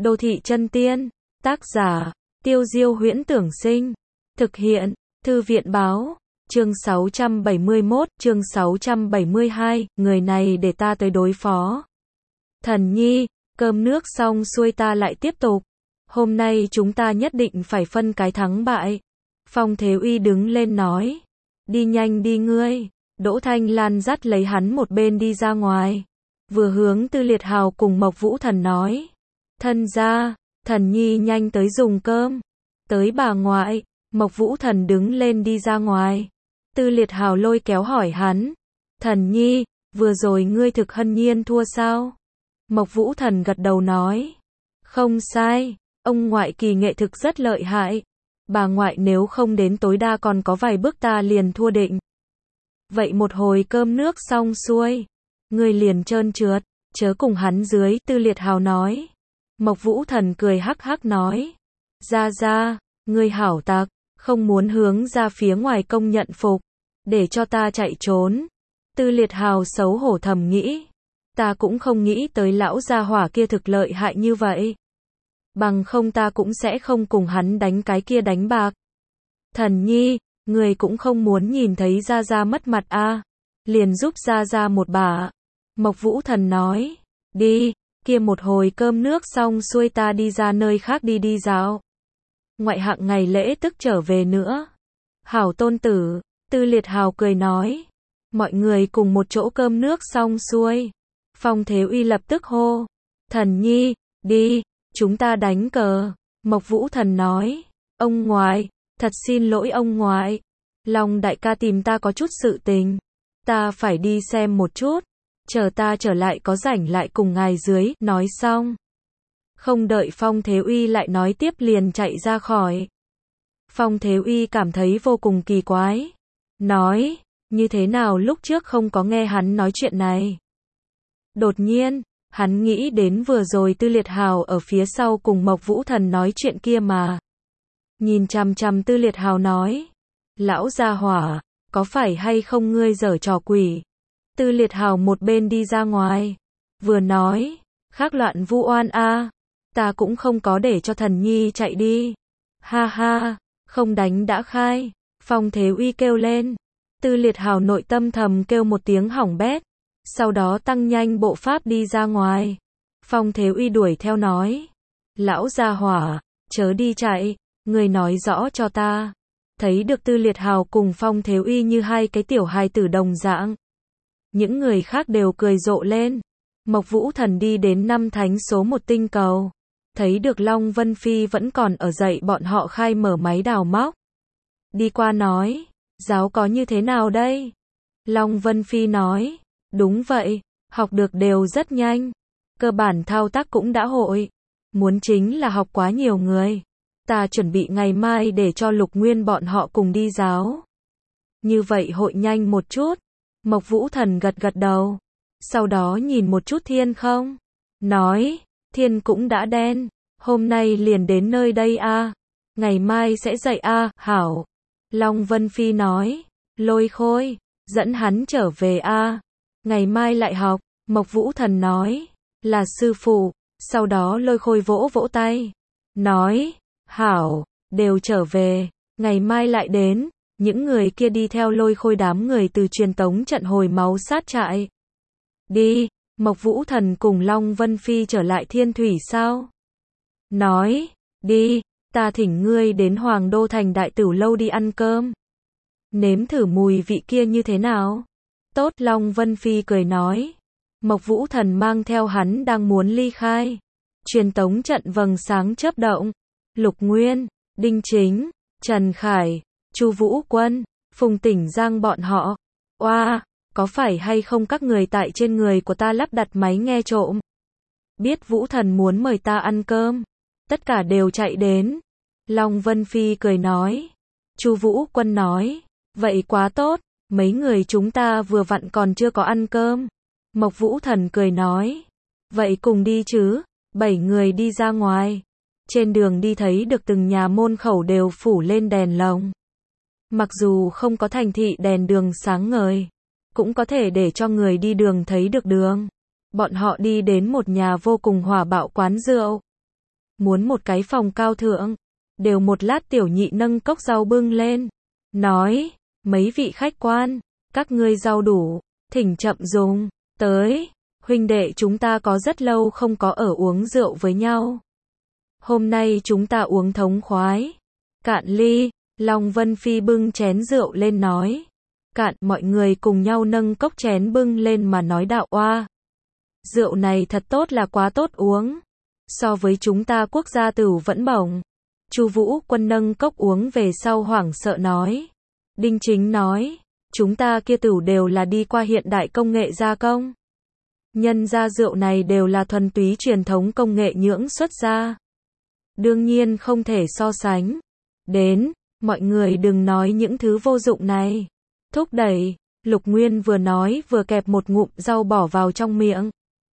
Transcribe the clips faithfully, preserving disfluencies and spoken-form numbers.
Đô thị chân tiên, tác giả, Tiêu Diêu Huyễn Tưởng Sinh, thực hiện, Thư viện Báo, chương sáu trăm bảy mươi mốt, chương sáu trăm bảy mươi hai, người này để ta tới đối phó. Thần nhi, cơm nước xong xuôi ta lại tiếp tục. Hôm nay chúng ta nhất định phải phân cái thắng bại. Phong Thế Uy đứng lên nói. Đi nhanh đi ngươi. Đỗ Thanh Lan dắt lấy hắn một bên đi ra ngoài. Vừa hướng Tư Liệt Hào cùng Mộc Vũ Thần nói. Thân gia, thần nhi nhanh tới dùng cơm. Tới bà ngoại, Mộc Vũ Thần đứng lên đi ra ngoài. Tư Liệt Hào lôi kéo hỏi hắn. Thần nhi, vừa rồi ngươi thực hân nhiên thua sao? Mộc Vũ Thần gật đầu nói. Không sai, ông ngoại kỳ nghệ thực rất lợi hại. Bà ngoại nếu không đến tối đa còn có vài bước ta liền thua định. Vậy một hồi cơm nước xong xuôi, ngươi liền trơn trượt, chớ cùng hắn dưới, Tư Liệt Hào nói. Mộc Vũ Thần cười hắc hắc nói. Ra ra, ngươi hảo tặc, không muốn hướng ra phía ngoài công nhận phục, để cho ta chạy trốn. Tư Liệt Hào xấu hổ thầm nghĩ. Ta cũng không nghĩ tới lão gia hỏa kia thực lợi hại như vậy. Bằng không ta cũng sẽ không cùng hắn đánh cái kia đánh bạc. Thần nhi, người cũng không muốn nhìn thấy Gia Gia mất mặt a, à. Liền giúp Gia Gia một bà. Mộc Vũ Thần nói. Đi, kia một hồi cơm nước xong xuôi ta đi ra nơi khác đi đi dạo. Ngoại hạng ngày lễ tức trở về nữa. Hảo tôn tử, Tư Liệt Hào cười nói. Mọi người cùng một chỗ cơm nước xong xuôi. Phong Thế Uy lập tức hô. Thần nhi, đi, chúng ta đánh cờ. Mộc Vũ Thần nói. Ông ngoại, thật xin lỗi ông ngoại. Long đại ca tìm ta có chút sự tình. Ta phải đi xem một chút. Chờ ta trở lại có rảnh lại cùng ngài dưới. Nói xong. Không đợi Phong Thế Uy lại nói tiếp liền chạy ra khỏi. Phong Thế Uy cảm thấy vô cùng kỳ quái. Nói, như thế nào lúc trước không có nghe hắn nói chuyện này. Đột nhiên, hắn nghĩ đến vừa rồi Tư Liệt Hào ở phía sau cùng Mộc Vũ Thần nói chuyện kia mà. Nhìn chằm chằm Tư Liệt Hào nói. Lão gia hỏa, có phải hay không ngươi giở trò quỷ? Tư Liệt Hào một bên đi ra ngoài. Vừa nói, khác loạn vu oan a, ta cũng không có để cho thần nhi chạy đi. Ha ha, không đánh đã khai. Phong Thế Uy kêu lên. Tư Liệt Hào nội tâm thầm kêu một tiếng hỏng bét. Sau đó tăng nhanh bộ pháp đi ra ngoài. Phong Thế Uy đuổi theo nói. Lão gia hỏa, chớ đi chạy, người nói rõ cho ta. Thấy được Tư Liệt Hào cùng Phong Thế Uy như hai cái tiểu hài tử đồng dạng. Những người khác đều cười rộ lên. Mộc Vũ Thần đi đến năm thánh số một tinh cầu. Thấy được Long Vân Phi vẫn còn ở dậy bọn họ khai mở máy đào móc. Đi qua nói. Giáo có như thế nào đây? Long Vân Phi nói. Đúng vậy, học được đều rất nhanh. Cơ bản thao tác cũng đã hội. Muốn chính là học quá nhiều người. Ta chuẩn bị ngày mai để cho Lục Nguyên bọn họ cùng đi giáo. Như vậy hội nhanh một chút. Mộc Vũ Thần gật gật đầu. Sau đó nhìn một chút thiên không. Nói, thiên cũng đã đen. Hôm nay liền đến nơi đây a, à. Ngày mai sẽ dậy a, à. Hảo. Long Vân Phi nói. Lôi Khôi, dẫn hắn trở về a. À. Ngày mai lại học. Mộc Vũ Thần nói. Là sư phụ. Sau đó Lôi Khôi vỗ vỗ tay. Nói. Hảo, đều trở về. Ngày mai lại đến. Những người kia đi theo Lôi Khôi đám người từ truyền tống trận hồi máu sát trại. Đi. Mộc Vũ Thần cùng Long Vân Phi trở lại Thiên Thủy sao? Nói. Đi. Ta thỉnh ngươi đến Hoàng Đô Thành Đại Tửu Lâu đi ăn cơm. Nếm thử mùi vị kia như thế nào? Tốt, Long Vân Phi cười nói. Mộc Vũ Thần mang theo hắn đang muốn ly khai. Truyền tống trận vầng sáng chớp động. Lục Nguyên, Đinh Chính, Trần Khải, Chu Vũ Quân, Phùng Tỉnh Giang bọn họ. Oa, wow, có phải hay không các người tại trên người của ta lắp đặt máy nghe trộm? Biết Vũ Thần muốn mời ta ăn cơm. Tất cả đều chạy đến. Long Vân Phi cười nói. Chu Vũ Quân nói. Vậy quá tốt, mấy người chúng ta vừa vặn còn chưa có ăn cơm. Mộc Vũ Thần cười nói. Vậy cùng đi chứ. Bảy người đi ra ngoài. Trên đường đi thấy được từng nhà môn khẩu đều phủ lên đèn lồng. Mặc dù không có thành thị đèn đường sáng ngời, cũng có thể để cho người đi đường thấy được đường. Bọn họ đi đến một nhà vô cùng hòa bạo quán rượu. muốn một cái phòng cao thượng. Đều một lát tiểu nhị nâng cốc rau bưng lên. Nói, mấy vị khách quan, các ngươi rau đủ, thỉnh chậm dùng, tới, huynh đệ chúng ta có rất lâu không có ở uống rượu với nhau. Hôm nay chúng ta uống thống khoái. Cạn ly, Long Vân Phi bưng chén rượu lên nói. Cạn, mọi người cùng nhau nâng cốc chén bưng lên mà nói đạo oa. Rượu này thật tốt là quá tốt uống. So với chúng ta quốc gia tửu vẫn bổng. Chu Vũ Quân nâng cốc uống về sau hoảng sợ nói. Đinh Chính nói, chúng ta kia tửu đều là đi qua hiện đại công nghệ gia công. Nhân ra rượu này đều là thuần túy truyền thống công nghệ nhưỡng xuất ra. Đương nhiên không thể so sánh. Đến, mọi người đừng nói những thứ vô dụng này. Thúc đẩy, Lục Nguyên vừa nói vừa kẹp một ngụm rau bỏ vào trong miệng.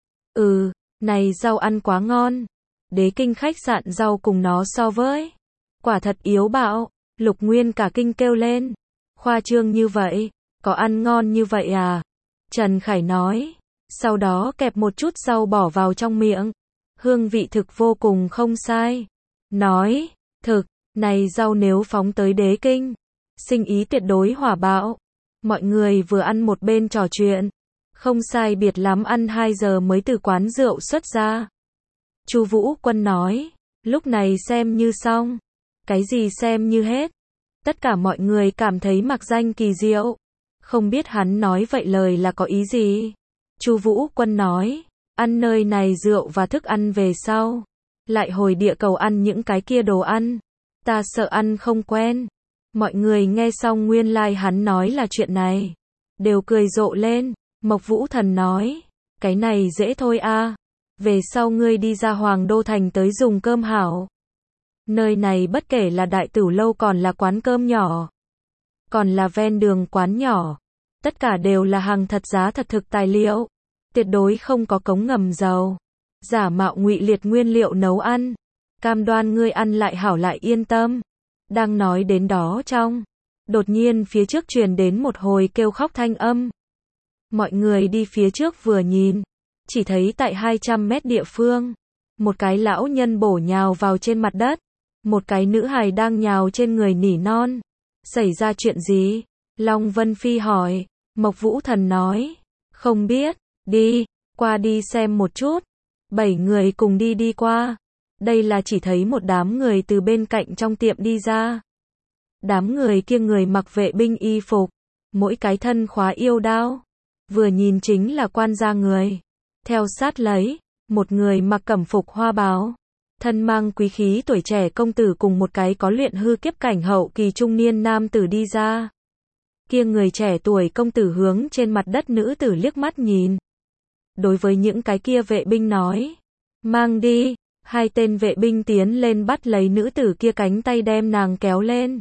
Ừ, này rau ăn quá ngon. Đế Kinh khách sạn rau cùng nó so với. Quả thật yếu bạo, Lục Nguyên cả kinh kêu lên. Khoa trương như vậy, có ăn ngon như vậy à? Trần Khải nói. Sau đó kẹp một chút rau bỏ vào trong miệng. Hương vị thực vô cùng không sai. Nói, thực, này rau nếu phóng tới Đế Kinh, sinh ý tuyệt đối hỏa bạo. Mọi người vừa ăn một bên trò chuyện. Không sai biệt lắm ăn hai giờ mới từ quán rượu xuất ra. Chu Vũ Quân nói, lúc này xem như xong. Cái gì xem như hết? Tất cả mọi người cảm thấy mặc danh kỳ diệu. Không biết hắn nói vậy lời là có ý gì? Chu Vũ Quân nói, ăn nơi này rượu và thức ăn về sau. Lại hồi địa cầu ăn những cái kia đồ ăn. Ta sợ ăn không quen. Mọi người nghe xong nguyên lai like hắn nói là chuyện này. Đều cười rộ lên. Mộc Vũ Thần nói, cái này dễ thôi a. Về sau ngươi đi ra Hoàng Đô Thành tới dùng cơm hảo. Nơi này bất kể là đại tửu lâu còn là quán cơm nhỏ, còn là ven đường quán nhỏ, tất cả đều là hàng thật giá thật thực tài liệu, tuyệt đối không có cống ngầm dầu, giả mạo ngụy liệt nguyên liệu nấu ăn, cam đoan ngươi ăn lại hảo lại yên tâm. Đang nói đến đó trong, đột nhiên phía trước truyền đến một hồi kêu khóc thanh âm. Mọi người đi phía trước vừa nhìn, chỉ thấy tại hai trăm mét địa phương, một cái lão nhân bổ nhào vào trên mặt đất, một cái nữ hài đang nhào trên người nỉ non. Xảy ra chuyện gì? Long Vân Phi hỏi. Mộc Vũ Thần nói, không biết, đi, qua đi xem một chút. Bảy người cùng đi đi qua. Đây là chỉ thấy một đám người từ bên cạnh trong tiệm đi ra. Đám người kia người mặc vệ binh y phục, mỗi cái thân khóa yêu đao. Vừa nhìn chính là quan gia người. Theo sát lấy, một người mặc cẩm phục hoa bào, thân mang quý khí tuổi trẻ công tử cùng một cái có luyện hư kiếp cảnh hậu kỳ trung niên nam tử đi ra. Kia người trẻ tuổi công tử hướng trên mặt đất nữ tử liếc mắt nhìn. Đối với những cái kia vệ binh nói, mang đi. Hai tên vệ binh tiến lên bắt lấy nữ tử kia cánh tay đem nàng kéo lên.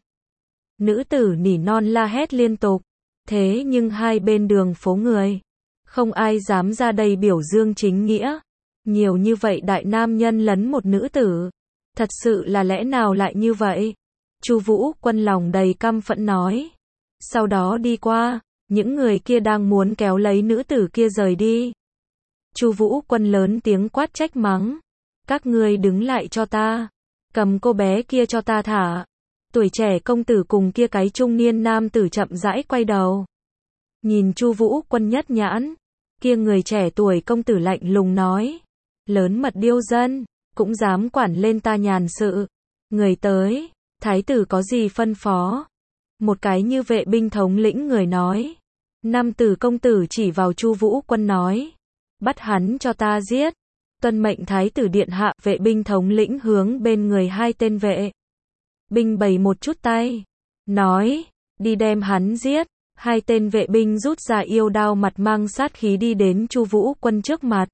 Nữ tử nỉ non la hét liên tục. Thế nhưng hai bên đường phố người, không ai dám ra đây biểu dương chính nghĩa. Nhiều như vậy đại nam nhân lấn một nữ tử. Thật sự là lẽ nào lại như vậy? Chu Vũ Quân lòng đầy căm phẫn nói. Sau đó đi qua, những người kia đang muốn kéo lấy nữ tử kia rời đi. Chu Vũ Quân lớn tiếng quát trách mắng. Các ngươi đứng lại cho ta. Cầm cô bé kia cho ta thả. Tuổi trẻ công tử cùng kia cái trung niên nam tử chậm rãi quay đầu. Nhìn Chu Vũ Quân nhất nhãn. Kia người trẻ tuổi công tử lạnh lùng nói. Lớn mật điêu dân, cũng dám quản lên ta nhàn sự. Người tới, thái tử có gì phân phó? Một cái như vệ binh thống lĩnh người nói. Nam tử công tử chỉ vào Chu Vũ Quân nói. Bắt hắn cho ta giết. Tuân mệnh thái tử điện hạ. Vệ binh thống lĩnh hướng bên người hai tên vệ binh bày một chút tay. Nói, đi đem hắn giết. Hai tên vệ binh rút ra yêu đao mặt mang sát khí đi đến Chu Vũ Quân trước mặt.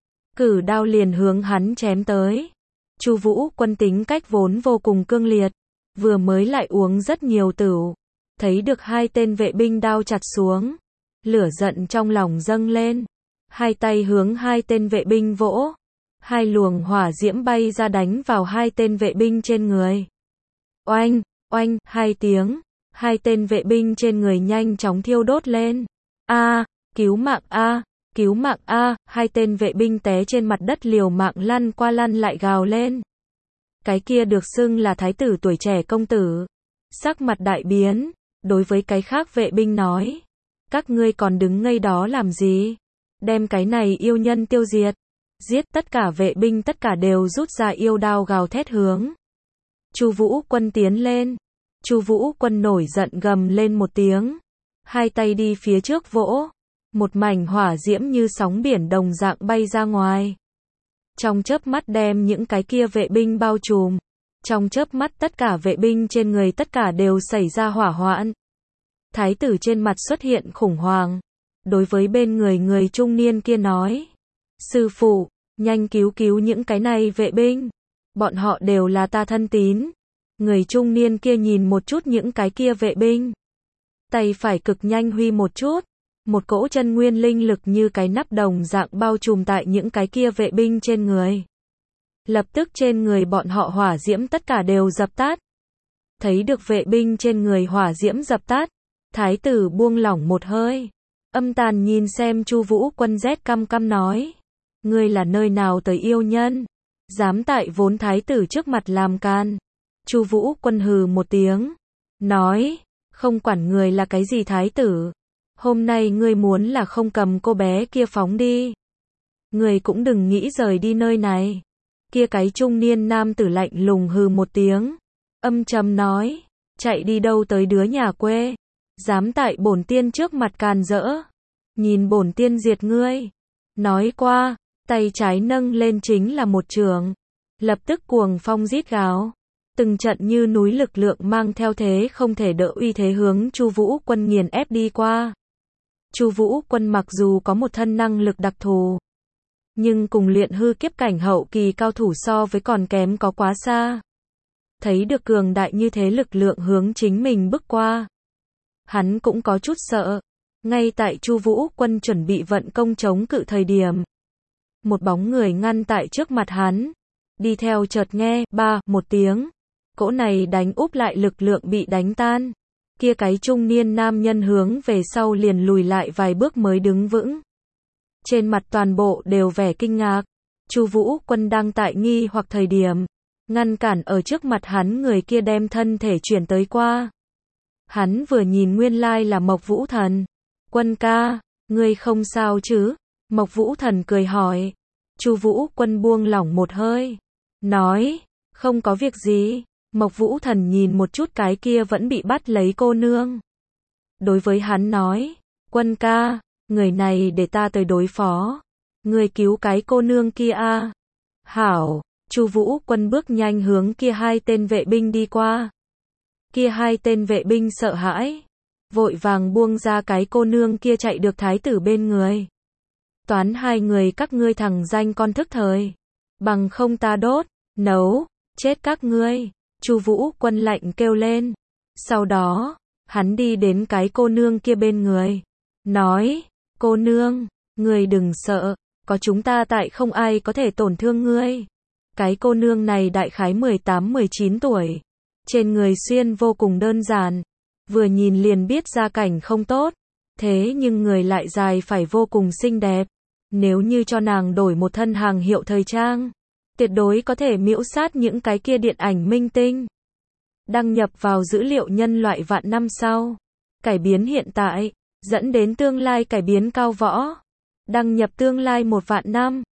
Cử đao liền hướng hắn chém tới. Chu Vũ Quân tính cách vốn vô cùng cương liệt, vừa mới lại uống rất nhiều tửu, thấy được hai tên vệ binh đao chặt xuống, lửa giận trong lòng dâng lên, hai tay hướng hai tên vệ binh vỗ, hai luồng hỏa diễm bay ra đánh vào hai tên vệ binh trên người. Oanh, oanh, hai tiếng, hai tên vệ binh trên người nhanh chóng thiêu đốt lên. A, cứu mạng a. Cứu mạng a, hai tên vệ binh té trên mặt đất liều mạng lăn qua lăn lại gào lên. Cái kia được xưng là thái tử tuổi trẻ công tử. Sắc mặt đại biến, đối với cái khác vệ binh nói. Các ngươi còn đứng ngây đó làm gì? Đem cái này yêu nhân tiêu diệt. Giết tất cả vệ binh tất cả đều rút ra yêu đao gào thét hướng. Chu Vũ Quân tiến lên. Chu Vũ Quân nổi giận gầm lên một tiếng. Hai tay đi phía trước vỗ. Một mảnh hỏa diễm như sóng biển đồng dạng bay ra ngoài. Trong chớp mắt đem những cái kia vệ binh bao trùm. Trong chớp mắt tất cả vệ binh trên người tất cả đều xảy ra hỏa hoạn. Thái tử trên mặt xuất hiện khủng hoảng. Đối với bên người người trung niên kia nói. Sư phụ, nhanh cứu cứu những cái này vệ binh. Bọn họ đều là ta thân tín. Người trung niên kia nhìn một chút những cái kia vệ binh. Tay phải cực nhanh huy một chút. Một cỗ chân nguyên linh lực như cái nắp đồng dạng bao trùm tại những cái kia vệ binh trên người. Lập tức trên người bọn họ hỏa diễm tất cả đều dập tắt. Thấy được vệ binh trên người hỏa diễm dập tắt. Thái tử buông lỏng một hơi. Âm tàn nhìn xem Chu Vũ Quân rét căm căm nói. Ngươi là nơi nào tới yêu nhân? Dám tại vốn thái tử trước mặt làm can. Chu Vũ Quân hừ một tiếng. Nói. Không quản người là cái gì thái tử. Hôm nay ngươi muốn là không cầm cô bé kia phóng đi. Ngươi cũng đừng nghĩ rời đi nơi này. Kia cái trung niên nam tử lạnh lùng hừ một tiếng. Âm trầm nói. Chạy đi đâu tới đứa nhà quê. Dám tại bổn tiên trước mặt càn rỡ. Nhìn bổn tiên diệt ngươi. Nói qua. Tay trái nâng lên chính là một trường. Lập tức cuồng phong rít gào. Từng trận như núi lực lượng mang theo thế không thể đỡ uy thế hướng Chu Vũ Quân nghiền ép đi qua. Chu Vũ Quân mặc dù có một thân năng lực đặc thù, nhưng cùng luyện hư kiếp cảnh hậu kỳ cao thủ so với còn kém có quá xa. Thấy được cường đại như thế lực lượng hướng chính mình bước qua. Hắn cũng có chút sợ. Ngay tại Chu Vũ Quân chuẩn bị vận công chống cự thời điểm. Một bóng người ngăn tại trước mặt hắn. Đi theo chợt nghe, ba, một tiếng. Cỗ này đánh úp lại lực lượng bị đánh tan. Kia cái trung niên nam nhân hướng về sau liền lùi lại vài bước mới đứng vững. Trên mặt toàn bộ đều vẻ kinh ngạc. Chu Vũ Quân đang tại nghi hoặc thời điểm. Ngăn cản ở trước mặt hắn người kia đem thân thể chuyển tới qua. Hắn vừa nhìn nguyên lai là Mộc Vũ Thần. Quân ca, ngươi không sao chứ? Mộc Vũ Thần cười hỏi. Chu Vũ Quân buông lỏng một hơi. Nói, không có việc gì. Mộc Vũ Thần nhìn một chút cái kia vẫn bị bắt lấy cô nương. Đối với hắn nói, quân ca, người này để ta tới đối phó. Người cứu cái cô nương kia a. Hảo, Chu Vũ Quân bước nhanh hướng kia hai tên vệ binh đi qua. Kia hai tên vệ binh sợ hãi. Vội vàng buông ra cái cô nương kia chạy được thái tử bên người. Toán hai người các ngươi thằng danh con thức thời. Bằng không ta đốt, nấu, chết các ngươi. Chu Vũ Quân lạnh kêu lên. Sau đó, hắn đi đến cái cô nương kia bên người. Nói, cô nương, ngươi đừng sợ, có chúng ta tại không ai có thể tổn thương ngươi. Cái cô nương này đại khái mười tám mười chín tuổi. Trên người xuyên vô cùng đơn giản. Vừa nhìn liền biết gia cảnh không tốt. Thế nhưng người lại dài phải vô cùng xinh đẹp. Nếu như cho nàng đổi một thân hàng hiệu thời trang. Tuyệt đối có thể miễu sát những cái kia điện ảnh minh tinh. Đăng nhập vào dữ liệu nhân loại vạn năm sau. Cải biến hiện tại, dẫn đến tương lai cải biến cao võ. Đăng nhập tương lai một vạn năm.